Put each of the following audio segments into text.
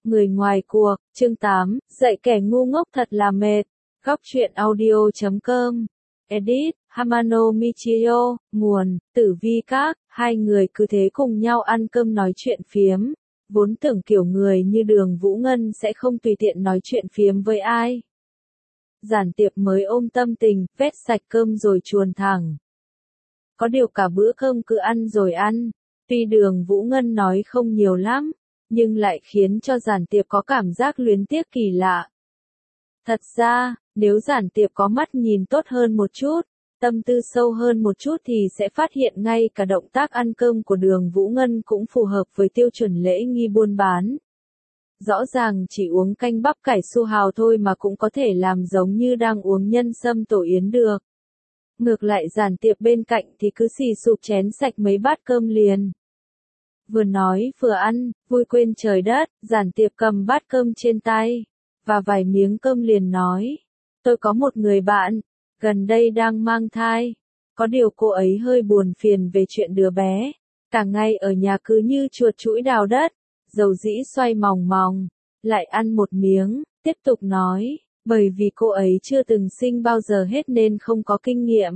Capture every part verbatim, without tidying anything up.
Người ngoài cuộc, chương tám, dạy kẻ ngu ngốc thật là mệt. Góc truyện audio chấm com. Edit, Hamano Michio, nguồn, Tử Vi Các, hai người cứ thế cùng nhau ăn cơm nói chuyện phiếm. Vốn tưởng kiểu người như Đường Vũ Ngân sẽ không tùy tiện nói chuyện phiếm với ai. Giản Tiệp mới ôm tâm tình, vét sạch cơm rồi chuồn thẳng. Có điều cả bữa cơm cứ ăn rồi ăn, tuy Đường Vũ Ngân nói không nhiều lắm, nhưng lại khiến cho Giản Tiệp có cảm giác luyến tiếc kỳ lạ. Thật ra, nếu Giản Tiệp có mắt nhìn tốt hơn một chút, tâm tư sâu hơn một chút thì sẽ phát hiện ngay cả động tác ăn cơm của Đường Vũ Ngân cũng phù hợp với tiêu chuẩn lễ nghi buôn bán. Rõ ràng chỉ uống canh bắp cải su hào thôi mà cũng có thể làm giống như đang uống nhân sâm tổ yến được. Ngược lại Giản Tiệp bên cạnh thì cứ xì sụp chén sạch mấy bát cơm liền. Vừa nói vừa ăn, vui quên trời đất, Giản Tiệp cầm bát cơm trên tay, và vài miếng cơm liền nói. Tôi có một người bạn, gần đây đang mang thai. Có điều cô ấy hơi buồn phiền về chuyện đứa bé. Cả ngày ở nhà cứ như chuột chũi đào đất, dầu dĩ xoay mòng mòng. Lại ăn một miếng, tiếp tục nói, bởi vì cô ấy chưa từng sinh bao giờ hết nên không có kinh nghiệm.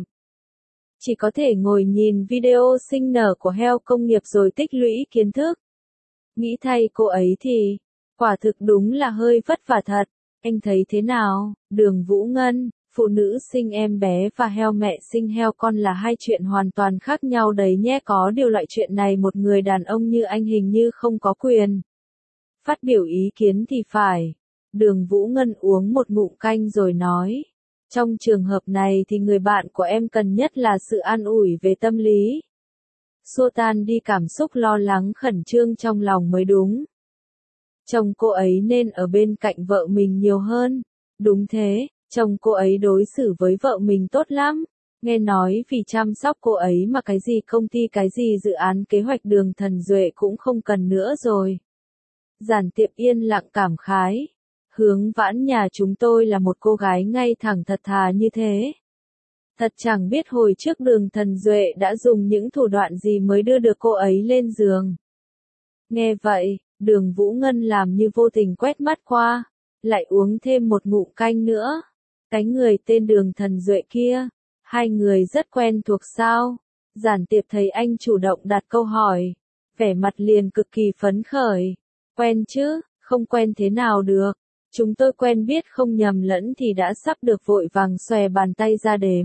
Chỉ có thể ngồi nhìn video sinh nở của heo công nghiệp rồi tích lũy kiến thức. Nghĩ thay cô ấy thì, quả thực đúng là hơi vất vả thật. Anh thấy thế nào, Đường Vũ Ngân, phụ nữ sinh em bé và heo mẹ sinh heo con là hai chuyện hoàn toàn khác nhau đấy nhé. Có điều loại chuyện này một người đàn ông như anh hình như không có quyền phát biểu ý kiến thì phải. Đường Vũ Ngân uống một ngụm canh rồi nói. Trong trường hợp này thì người bạn của em cần nhất là sự an ủi về tâm lý. Xua tan đi cảm xúc lo lắng khẩn trương trong lòng mới đúng. Chồng cô ấy nên ở bên cạnh vợ mình nhiều hơn. Đúng thế, chồng cô ấy đối xử với vợ mình tốt lắm. Nghe nói vì chăm sóc cô ấy mà cái gì công ty cái gì dự án kế hoạch Đường Thần Duệ cũng không cần nữa rồi. Giản Tiệp yên lặng cảm khái. Hướng Vãn nhà chúng tôi là một cô gái ngay thẳng thật thà như thế. Thật chẳng biết hồi trước Đường Thần Duệ đã dùng những thủ đoạn gì mới đưa được cô ấy lên giường. Nghe vậy, Đường Vũ Ngân làm như vô tình quét mắt qua, lại uống thêm một ngụm canh nữa. Cái người tên Đường Thần Duệ kia, hai người rất quen thuộc sao? Giản Tiệp thấy anh chủ động đặt câu hỏi, vẻ mặt liền cực kỳ phấn khởi. Quen chứ, không quen thế nào được. Chúng tôi quen biết không nhầm lẫn thì đã sắp được vội vàng xòe bàn tay ra đếm.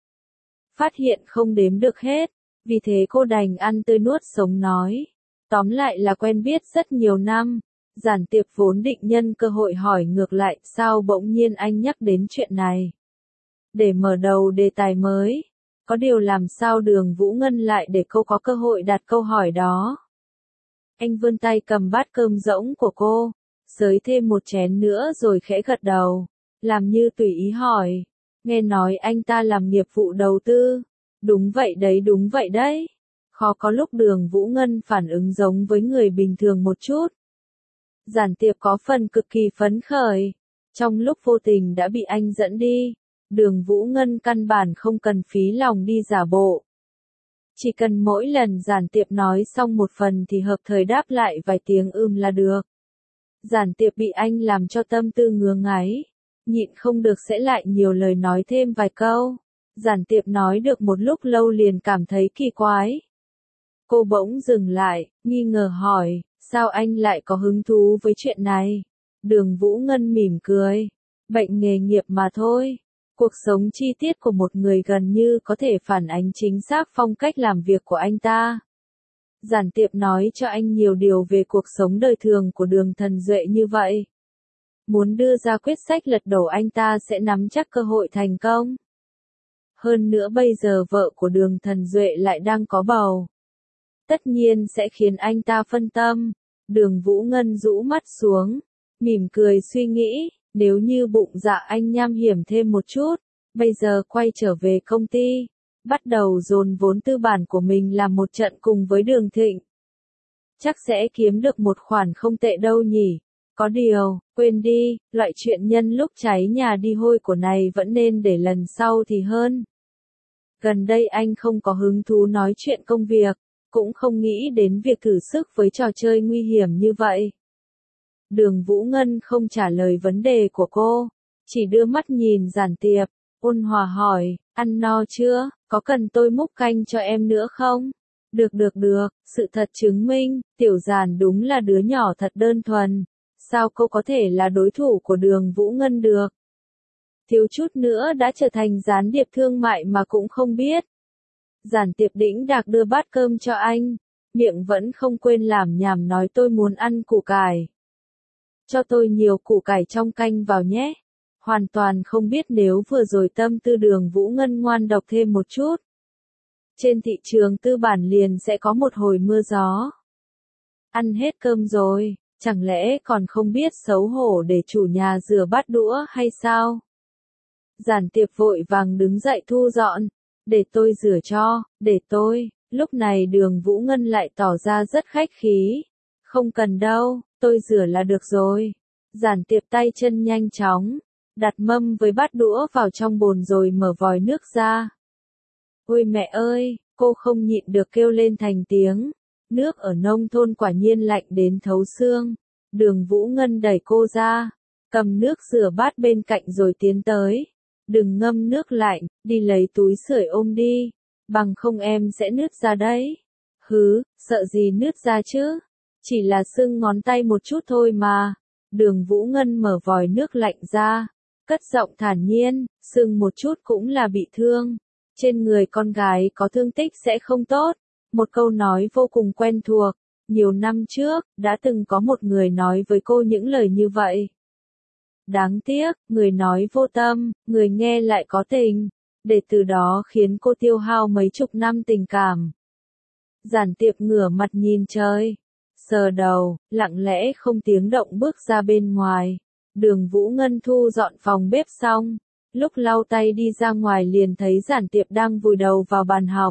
Phát hiện không đếm được hết, vì thế cô đành ăn tươi nuốt sống nói. Tóm lại là quen biết rất nhiều năm. Giản Tiệp vốn định nhân cơ hội hỏi ngược lại sao bỗng nhiên anh nhắc đến chuyện này. Để mở đầu đề tài mới. Có điều làm sao Đường Vũ Ngân lại để cô có cơ hội đặt câu hỏi đó. Anh vươn tay cầm bát cơm rỗng của cô, xới thêm một chén nữa rồi khẽ gật đầu, làm như tùy ý hỏi. Nghe nói anh ta làm nghiệp vụ đầu tư. Đúng vậy đấy đúng vậy đấy. Khó có lúc Đường Vũ Ngân phản ứng giống với người bình thường một chút. Giản Tiệp có phần cực kỳ phấn khởi. Trong lúc vô tình đã bị anh dẫn đi, Đường Vũ Ngân căn bản không cần phí lòng đi giả bộ. Chỉ cần mỗi lần Giản Tiệp nói xong một phần thì hợp thời đáp lại vài tiếng ừm là được. Giản Tiệp bị anh làm cho tâm tư ngứa ngáy, nhịn không được sẽ lại nhiều lời nói thêm vài câu. Giản Tiệp nói được một lúc lâu liền cảm thấy kỳ quái. Cô bỗng dừng lại, nghi ngờ hỏi, sao anh lại có hứng thú với chuyện này? Đường Vũ Ngân mỉm cười, bệnh nghề nghiệp mà thôi. Cuộc sống chi tiết của một người gần như có thể phản ánh chính xác phong cách làm việc của anh ta. Giản Tiệp nói cho anh nhiều điều về cuộc sống đời thường của Đường Thần Duệ như vậy. Muốn đưa ra quyết sách lật đổ anh ta sẽ nắm chắc cơ hội thành công. Hơn nữa bây giờ vợ của Đường Thần Duệ lại đang có bầu. Tất nhiên sẽ khiến anh ta phân tâm. Đường Vũ Ngân rũ mắt xuống, mỉm cười suy nghĩ, nếu như bụng dạ anh nham hiểm thêm một chút, bây giờ quay trở về công ty, bắt đầu dồn vốn tư bản của mình làm một trận cùng với Đường Thịnh. Chắc sẽ kiếm được một khoản không tệ đâu nhỉ. Có điều, quên đi, loại chuyện nhân lúc cháy nhà đi hôi của này vẫn nên để lần sau thì hơn. Gần đây anh không có hứng thú nói chuyện công việc, cũng không nghĩ đến việc thử sức với trò chơi nguy hiểm như vậy. Đường Vũ Ngân không trả lời vấn đề của cô, chỉ đưa mắt nhìn Giản Tiệp, ôn hòa hỏi, ăn no chưa, có cần tôi múc canh cho em nữa không? Được được được, sự thật chứng minh, Tiểu Giản đúng là đứa nhỏ thật đơn thuần, sao cô có thể là đối thủ của Đường Vũ Ngân được? Thiếu chút nữa đã trở thành gián điệp thương mại mà cũng không biết. Giản Tiệp đĩnh đạc đưa bát cơm cho anh, miệng vẫn không quên làm nhảm nói tôi muốn ăn củ cải. Cho tôi nhiều củ cải trong canh vào nhé. Hoàn toàn không biết nếu vừa rồi tâm tư Đường Vũ Ngân ngoan độc thêm một chút. Trên thị trường tư bản liền sẽ có một hồi mưa gió. Ăn hết cơm rồi, chẳng lẽ còn không biết xấu hổ để chủ nhà rửa bát đũa hay sao? Giản Tiệp vội vàng đứng dậy thu dọn, để tôi rửa cho, để tôi, lúc này Đường Vũ Ngân lại tỏ ra rất khách khí. Không cần đâu, tôi rửa là được rồi. Giản Tiệp tay chân nhanh chóng, đặt mâm với bát đũa vào trong bồn rồi mở vòi nước ra. Ôi mẹ ơi, cô không nhịn được kêu lên thành tiếng. Nước ở nông thôn quả nhiên lạnh đến thấu xương. Đường Vũ Ngân đẩy cô ra, cầm nước rửa bát bên cạnh rồi tiến tới. Đừng ngâm nước lạnh, đi lấy túi sưởi ôm đi, bằng không em sẽ nứt ra đấy. Hứ, sợ gì nứt ra chứ? Chỉ là sưng ngón tay một chút thôi mà. Đường Vũ Ngân mở vòi nước lạnh ra, cất giọng thản nhiên, sưng một chút cũng là bị thương. Trên người con gái có thương tích sẽ không tốt. Một câu nói vô cùng quen thuộc. Nhiều năm trước, đã từng có một người nói với cô những lời như vậy. Đáng tiếc, người nói vô tâm, người nghe lại có tình. Để từ đó khiến cô tiêu hao mấy chục năm tình cảm. Giản Tiệp ngửa mặt nhìn trời, sờ đầu, lặng lẽ không tiếng động bước ra bên ngoài. Đường Vũ Ngân thu dọn phòng bếp xong, lúc lau tay đi ra ngoài liền thấy Giản Tiệp đang vùi đầu vào bàn học.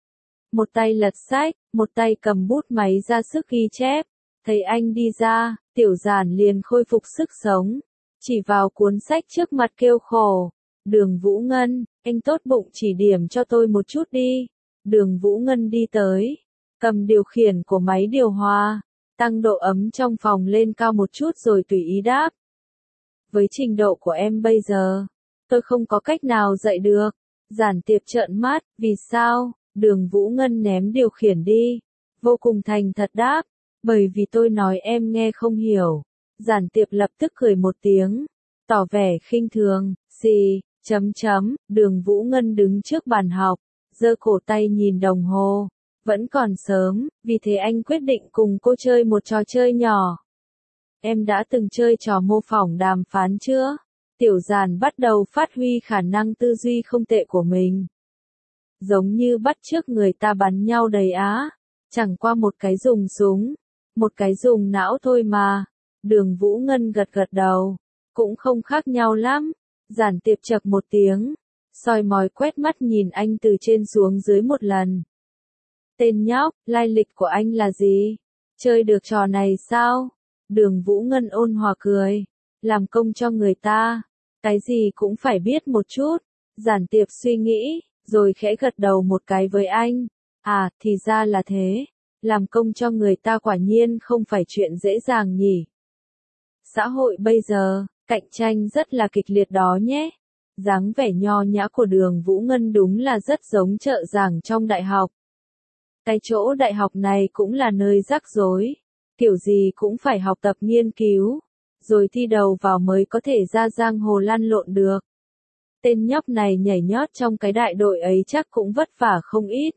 Một tay lật sách, một tay cầm bút máy ra sức ghi chép. Thấy anh đi ra, Tiểu Giản liền khôi phục sức sống, chỉ vào cuốn sách trước mặt kêu khổ. Đường Vũ Ngân, anh tốt bụng chỉ điểm cho tôi một chút đi. Đường Vũ Ngân đi tới, cầm điều khiển của máy điều hòa, tăng độ ấm trong phòng lên cao một chút rồi tùy ý đáp. Với trình độ của em bây giờ, tôi không có cách nào dạy được. Giản Tiệp trợn mắt, vì sao? Đường Vũ Ngân ném điều khiển đi, vô cùng thành thật đáp, bởi vì tôi nói em nghe không hiểu. Giản Tiệp lập tức cười một tiếng, tỏ vẻ khinh thường, gì, chấm chấm, Đường Vũ Ngân đứng trước bàn học, giơ cổ tay nhìn đồng hồ, vẫn còn sớm, vì thế anh quyết định cùng cô chơi một trò chơi nhỏ. Em đã từng chơi trò mô phỏng đàm phán chưa? Tiểu Giản bắt đầu phát huy khả năng tư duy không tệ của mình. Giống như bắt chước người ta bắn nhau đầy á, chẳng qua một cái dùng súng, một cái dùng não thôi mà. Đường Vũ Ngân gật gật đầu, cũng không khác nhau lắm. Giản Tiệp chậc một tiếng, soi mói quét mắt nhìn anh từ trên xuống dưới một lần. Tên nhóc, lai lịch của anh là gì? Chơi được trò này sao? Đường Vũ Ngân ôn hòa cười, làm công cho người ta, cái gì cũng phải biết một chút. Giản Tiệp suy nghĩ, rồi khẽ gật đầu một cái với anh. À, thì ra là thế, làm công cho người ta quả nhiên không phải chuyện dễ dàng nhỉ. Xã hội bây giờ, cạnh tranh rất là kịch liệt đó nhé. Dáng vẻ nho nhã của Đường Vũ Ngân đúng là rất giống trợ giảng trong đại học. Cái chỗ đại học này cũng là nơi rắc rối, kiểu gì cũng phải học tập nghiên cứu, rồi thi đầu vào mới có thể ra giang hồ lăn lộn được. Tên nhóc này nhảy nhót trong cái đại đội ấy chắc cũng vất vả không ít.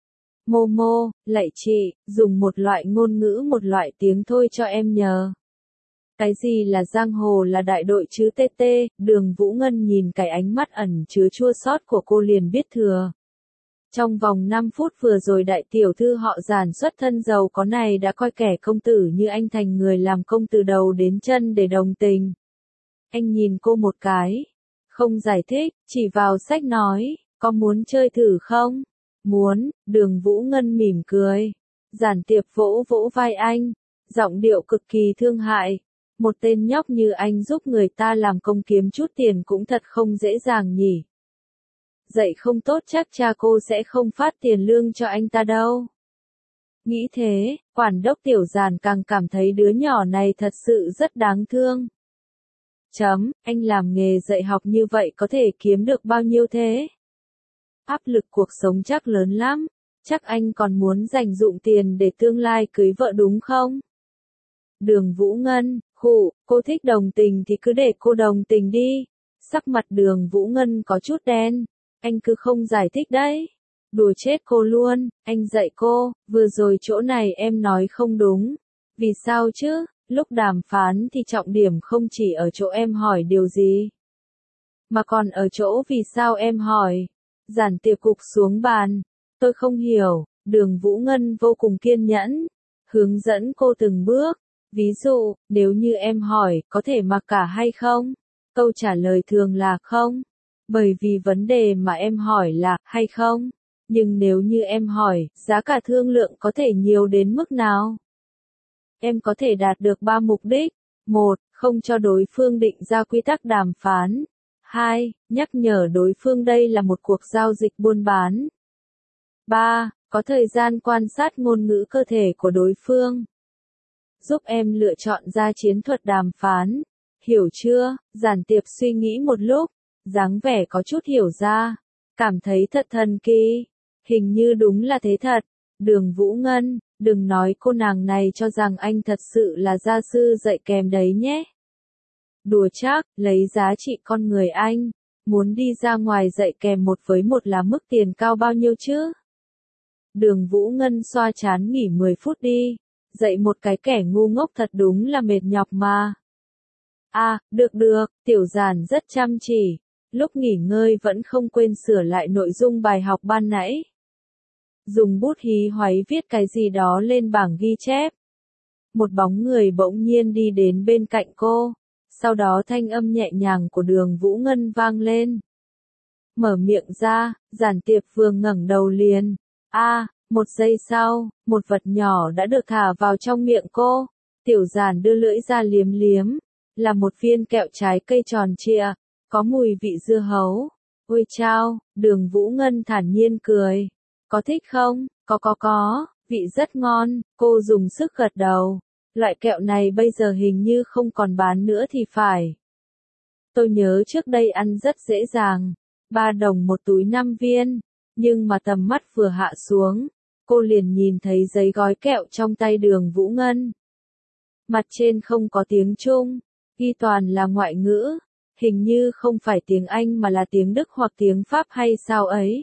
Momo, lạy chị, dùng một loại ngôn ngữ một loại tiếng thôi cho em nhờ. Cái gì là giang hồ là đại đội chứ tê tê? Đường Vũ Ngân nhìn cái ánh mắt ẩn chứa chua xót của cô liền biết thừa. Trong vòng năm phút vừa rồi đại tiểu thư họ Giản xuất thân giàu có này đã coi kẻ công tử như anh thành người làm công từ đầu đến chân để đồng tình. Anh nhìn cô một cái, không giải thích, chỉ vào sách nói, có muốn chơi thử không? Muốn. Đường Vũ Ngân mỉm cười. Giản Tiệp vỗ vỗ vai anh, giọng điệu cực kỳ thương hại. Một tên nhóc như anh giúp người ta làm công kiếm chút tiền cũng thật không dễ dàng nhỉ. Dạy không tốt chắc cha cô sẽ không phát tiền lương cho anh ta đâu. Nghĩ thế, quản đốc Tiểu Giản càng cảm thấy đứa nhỏ này thật sự rất đáng thương. Chấm, anh làm nghề dạy học như vậy có thể kiếm được bao nhiêu thế? Áp lực cuộc sống chắc lớn lắm, chắc anh còn muốn dành dụm tiền để tương lai cưới vợ đúng không? Đường Vũ Ngân, khụ, cô thích đồng tình thì cứ để cô đồng tình đi. Sắc mặt Đường Vũ Ngân có chút đen, anh cứ không giải thích đấy. Đùa chết cô luôn, anh dạy cô, vừa rồi chỗ này em nói không đúng. Vì sao chứ, lúc đàm phán thì trọng điểm không chỉ ở chỗ em hỏi điều gì, mà còn ở chỗ vì sao em hỏi. Giản Tiệp cục xuống bàn, tôi không hiểu, Đường Vũ Ngân vô cùng kiên nhẫn, hướng dẫn cô từng bước. Ví dụ, nếu như em hỏi, có thể mặc cả hay không? Câu trả lời thường là không. Bởi vì vấn đề mà em hỏi là, hay không? Nhưng nếu như em hỏi, giá cả thương lượng có thể nhiều đến mức nào? Em có thể đạt được ba mục đích. Một, không cho đối phương định ra quy tắc đàm phán. Hai, nhắc nhở đối phương đây là một cuộc giao dịch buôn bán. Ba, có thời gian quan sát ngôn ngữ cơ thể của đối phương. Giúp em lựa chọn ra chiến thuật đàm phán. Hiểu chưa? Giản Tiệp suy nghĩ một lúc, dáng vẻ có chút hiểu ra, cảm thấy thật thần kỳ. Hình như đúng là thế thật. Đường Vũ Ngân, đừng nói cô nàng này cho rằng anh thật sự là gia sư dạy kèm đấy nhé. Đùa chắc, lấy giá trị con người anh, muốn đi ra ngoài dạy kèm một với một là mức tiền cao bao nhiêu chứ? Đường Vũ Ngân xoa chán nghỉ mười phút đi. Dạy một cái kẻ ngu ngốc thật đúng là mệt nhọc mà. À, được được, Tiểu Giản rất chăm chỉ. Lúc nghỉ ngơi vẫn không quên sửa lại nội dung bài học ban nãy. Dùng bút hí hoáy viết cái gì đó lên bảng ghi chép. Một bóng người bỗng nhiên đi đến bên cạnh cô. Sau đó thanh âm nhẹ nhàng của Đường Vũ Ngân vang lên. Mở miệng ra, Giản Tiệp vừa ngẩng đầu liền. A, à, một giây sau, một vật nhỏ đã được thả vào trong miệng cô. Tiểu Giản đưa lưỡi ra liếm liếm. Là một viên kẹo trái cây tròn trịa, có mùi vị dưa hấu. Ôi chao, Đường Vũ Ngân thản nhiên cười. Có thích không? Có có có, vị rất ngon, cô dùng sức gật đầu. Loại kẹo này bây giờ hình như không còn bán nữa thì phải. Tôi nhớ trước đây ăn rất dễ dàng, ba đồng một túi năm viên, nhưng mà tầm mắt vừa hạ xuống, cô liền nhìn thấy giấy gói kẹo trong tay Đường Vũ Ngân. Mặt trên không có tiếng Trung, ghi toàn là ngoại ngữ, hình như không phải tiếng Anh mà là tiếng Đức hoặc tiếng Pháp hay sao ấy.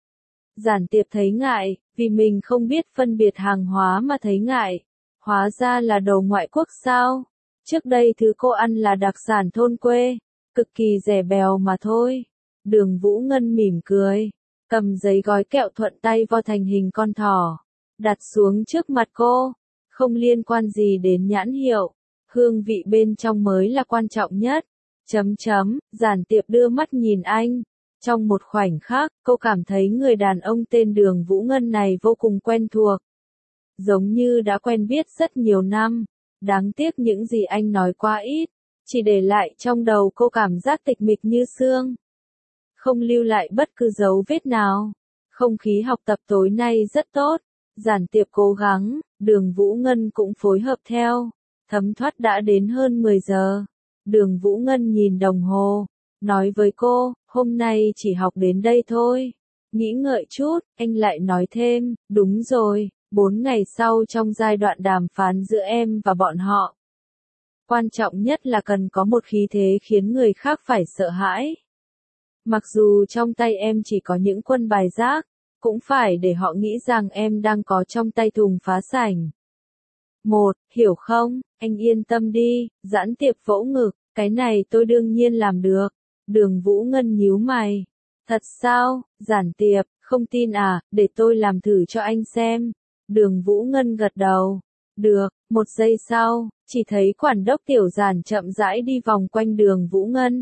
Giản Tiệp thấy ngại, vì mình không biết phân biệt hàng hóa mà thấy ngại. Hóa ra là đồ ngoại quốc sao? Trước đây thứ cô ăn là đặc sản thôn quê, cực kỳ rẻ bèo mà thôi. Đường Vũ Ngân mỉm cười, cầm giấy gói kẹo thuận tay vo thành hình con thỏ, đặt xuống trước mặt cô. Không liên quan gì đến nhãn hiệu, hương vị bên trong mới là quan trọng nhất. Chấm chấm, Giản Tiệp đưa mắt nhìn anh. Trong một khoảnh khắc, cô cảm thấy người đàn ông tên Đường Vũ Ngân này vô cùng quen thuộc. Giống như đã quen biết rất nhiều năm. Đáng tiếc những gì anh nói quá ít, chỉ để lại trong đầu cô cảm giác tịch mịch như xương. Không lưu lại bất cứ dấu vết nào. Không khí học tập tối nay rất tốt. Giản Tiệp cố gắng, Đường Vũ Ngân cũng phối hợp theo. Thấm thoát đã đến hơn mười giờ. Đường Vũ Ngân nhìn đồng hồ, nói với cô, hôm nay chỉ học đến đây thôi. Nghĩ ngợi chút, anh lại nói thêm, đúng rồi, bốn ngày sau trong giai đoạn đàm phán giữa em và bọn họ. Quan trọng nhất là cần có một khí thế khiến người khác phải sợ hãi. Mặc dù trong tay em chỉ có những quân bài rác, cũng phải để họ nghĩ rằng em đang có trong tay thùng phá sảnh. Một, hiểu không, anh yên tâm đi, Giản Tiệp vỗ ngực, cái này tôi đương nhiên làm được. Đường Vũ Ngân nhíu mày. Thật sao, Giản Tiệp, không tin à, để tôi làm thử cho anh xem. Đường Vũ Ngân gật đầu. Được, một giây sau, chỉ thấy quản đốc Tiểu Giản chậm rãi đi vòng quanh Đường Vũ Ngân.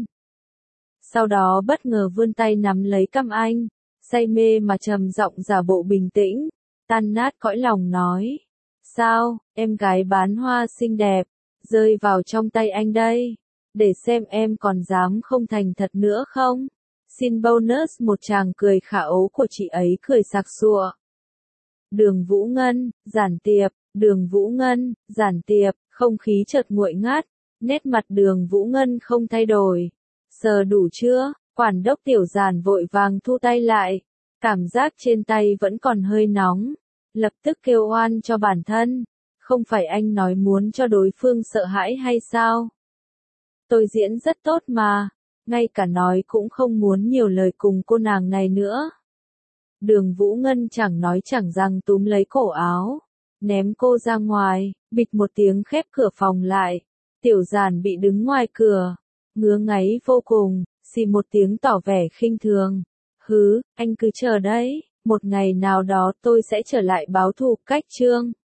Sau đó bất ngờ vươn tay nắm lấy cằm anh, say mê mà trầm giọng giả bộ bình tĩnh, tan nát cõi lòng nói. Sao, em gái bán hoa xinh đẹp, rơi vào trong tay anh đây. Để xem em còn dám không thành thật nữa không? Xin bonus một tràng cười khả ố của chị ấy cười sặc sụa. Đường Vũ Ngân, giản tiệp, Đường Vũ Ngân, giản tiệp, không khí chợt nguội ngắt, nét mặt Đường Vũ Ngân không thay đổi. Sờ đủ chưa? Quản đốc Tiểu Giản vội vàng thu tay lại, cảm giác trên tay vẫn còn hơi nóng, lập tức kêu oan cho bản thân, không phải anh nói muốn cho đối phương sợ hãi hay sao? Tôi diễn rất tốt mà, ngay cả nói cũng không muốn nhiều lời cùng cô nàng này nữa. Đường Vũ Ngân chẳng nói chẳng rằng túm lấy cổ áo, ném cô ra ngoài, bịch một tiếng khép cửa phòng lại. Tiểu Giản bị đứng ngoài cửa, ngứa ngáy vô cùng, xì một tiếng tỏ vẻ khinh thường. Hứ, anh cứ chờ đấy, một ngày nào đó tôi sẽ trở lại báo thù cách Trương.